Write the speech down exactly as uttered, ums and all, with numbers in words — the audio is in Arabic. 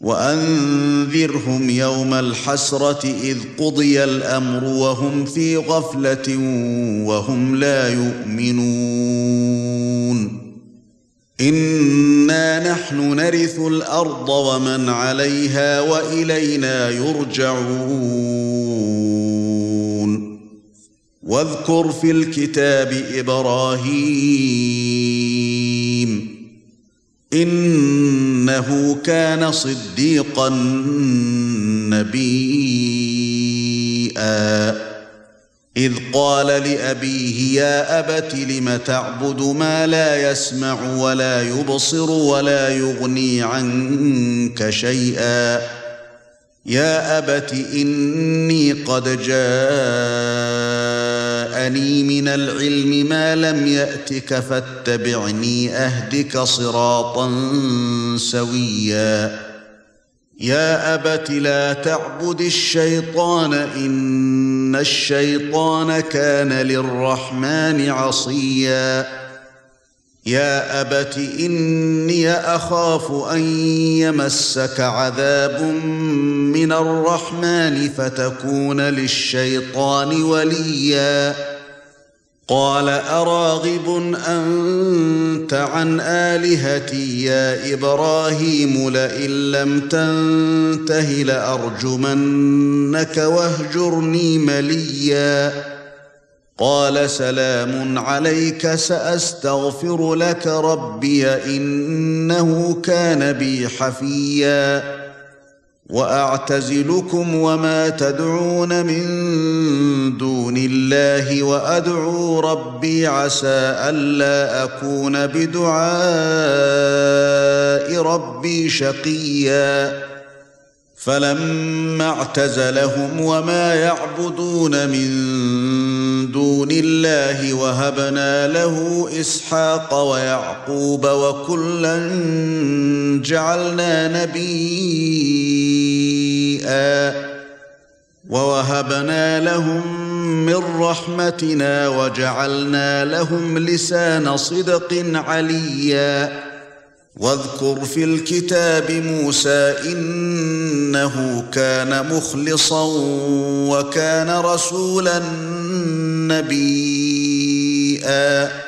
وأنذرهم يوم الحسرة إذ قضي الأمر وهم في غفلة وهم لا يؤمنون إنا نحن نرث الأرض ومن عليها وإلينا يرجعون واذكر في الكتاب إبراهيم إنه كان صديقا نبيا إذ قال لأبيه يا أبت لم تعبد ما لا يسمع ولا يبصر ولا يغني عنك شيئا يا أبت إني قد جاءني من العلم ما لم يأتك فاتبعني أهدك صراطا سويا يا أبت لا تعبد الشيطان إن الشيطان كان للرحمن عصيا يا أبت إني أخاف أن يمسك عذاب من الرحمن فتكون للشيطان وليا قال أراغب أنت عن آلهتي يا إبراهيم لئن لم تنته لأرجمنك واهجرني مليا قال سلام عليك سأستغفر لك ربي إنه كان بي حفيا وأعتزلكم وما تدعون من دون الله وأدعو ربي عسى ألا أكون بدعاء ربي شقيا فلما اعتزلهم وما يعبدون من دون الله وهبنا له إسحاق ويعقوب وكلا جعلنا نبيا ووهبنا لهم من رحمتنا وجعلنا لهم لسان صدق عليا واذكر في الكتاب موسى إنه كان مخلصا وكان رسولا نبيا